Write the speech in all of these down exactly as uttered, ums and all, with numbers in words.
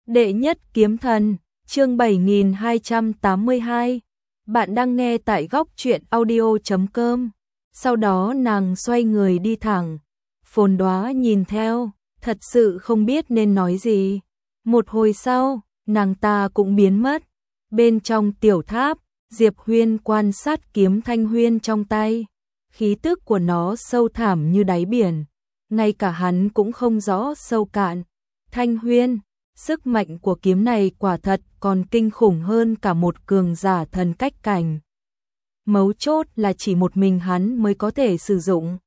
Đệ nhất kiếm thần, chương bảy nghìn hai trăm tám mươi hai. Bạn đang nghe tại góc truyện audio chấm com. Sau đó nàng xoay người đi thẳng. Phồn Đóa nhìn theo, thật sự không biết nên nói gì. Một hồi sau, nàng ta cũng biến mất. Bên trong tiểu tháp, Diệp Huyên quan sát kiếm Thanh Huyên trong tay. Khí tức của nó sâu thẳm như đáy biển. Ngay cả hắn cũng không rõ sâu cạn. Thanh Huyên, sức mạnh của kiếm này quả thật còn kinh khủng hơn cả một cường giả thần cách cảnh. Mấu chốt là chỉ một mình hắn mới có thể sử dụng.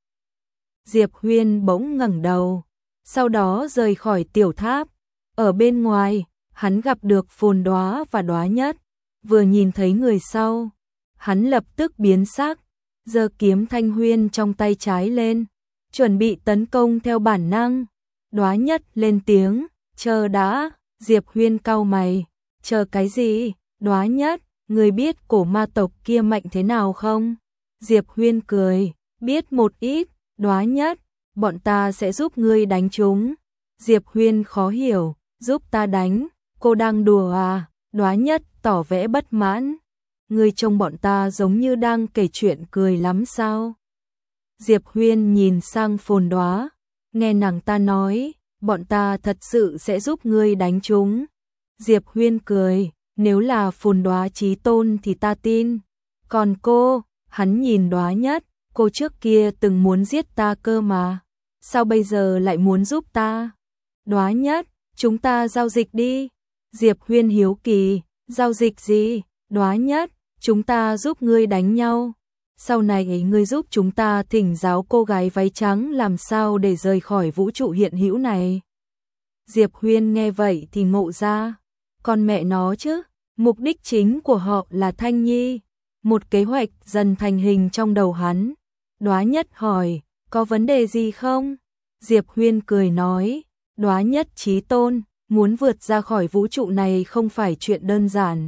Diệp Huyên bỗng ngẩng đầu, sau đó rời khỏi tiểu tháp. Ở bên ngoài, hắn gặp được Phồn Đóa và Đóa Nhất. Vừa nhìn thấy người sau, hắn lập tức biến sắc, giơ kiếm Thanh Huyên trong tay trái lên, chuẩn bị tấn công theo bản năng. Đóa Nhất lên tiếng, chờ đã. Diệp Huyên cau mày, chờ cái gì? Đóa Nhất, người biết cổ ma tộc kia mạnh thế nào không? Diệp Huyên cười, biết một ít. Đóa Nhất, bọn ta sẽ giúp ngươi đánh chúng. Diệp Huyên khó hiểu, giúp ta đánh, cô đang đùa à? Đóa Nhất tỏ vẻ bất mãn, ngươi trông bọn ta giống như đang kể chuyện cười lắm sao? Diệp Huyên nhìn sang Phồn Đóa, nghe nàng ta nói, bọn ta thật sự sẽ giúp ngươi đánh chúng. Diệp Huyên cười, nếu là Phồn Đóa chí tôn thì ta tin. Còn cô, hắn nhìn Đóa Nhất, cô trước kia từng muốn giết ta cơ mà. Sao bây giờ lại muốn giúp ta? Đóa Nhất, chúng ta giao dịch đi. Diệp Huyên hiếu kỳ, giao dịch gì? Đóa Nhất, chúng ta giúp ngươi đánh nhau. Sau này ngươi giúp chúng ta thỉnh giáo cô gái váy trắng làm sao để rời khỏi vũ trụ hiện hữu này. Diệp Huyên nghe vậy thì ngộ ra, con mẹ nó chứ, mục đích chính của họ là Thanh Nhi. Một kế hoạch dần thành hình trong đầu hắn. Đóa Nhất hỏi, có vấn đề gì không? Diệp Huyên cười nói, Đóa Nhất chí tôn, muốn vượt ra khỏi vũ trụ này không phải chuyện đơn giản.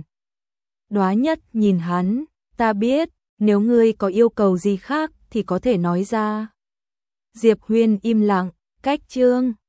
Đóa Nhất nhìn hắn, ta biết, nếu ngươi có yêu cầu gì khác thì có thể nói ra. Diệp Huyên im lặng, cách chương